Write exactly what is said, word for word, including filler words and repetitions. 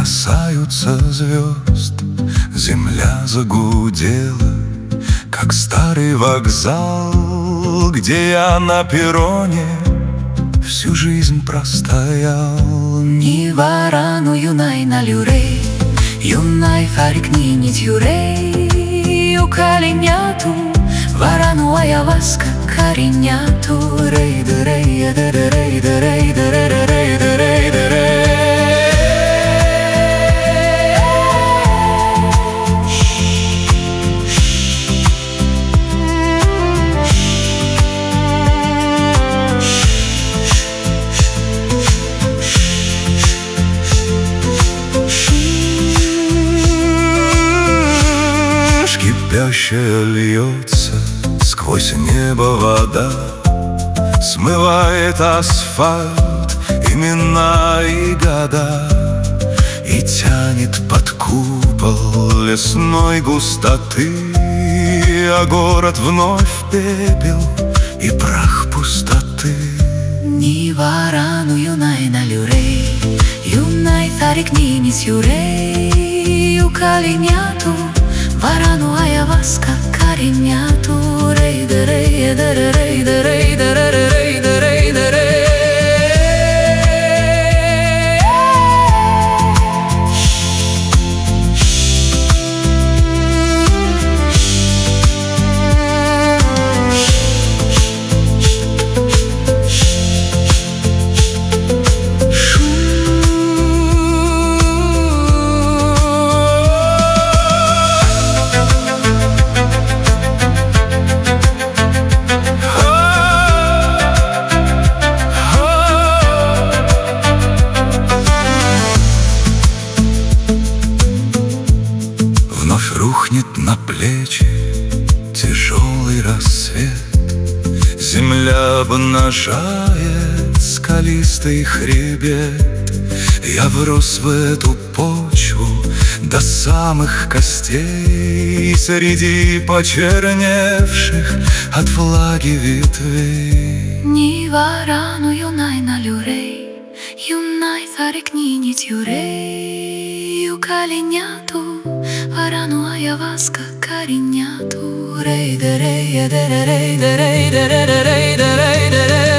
касаются звезд. Земля загудела, как старый вокзал, где я на перроне всю жизнь простоял. Ни варану юнай на люрей, юнай фарикнинит юрей, укалиняту, варану аяваска кариняту, рейда рейда рейда рейда рейда рейда рейда рейда. Кипящая льется сквозь небо вода, смывает асфальт, имена и года, и тянет под купол лесной густоты. А город вновь пепел и прах пустоты. Ни варану юнай на люрей, юнай фарикнинит юрей, укалиняту, варану аяваска кариняту, рейда рейда рейда рейда рейда рейда рейда. Рухнет на плечи тяжелый рассвет, земля обнажает скалистый хребет. Я врос в эту почву до самых костей, среди почерневших от влаги ветвей. Ни варану юнай на люрей, юнай фарикнинит юрей, укалиняту, варану аяваска кариняту, рейда рейда рейда рейда рейда рейда рейда.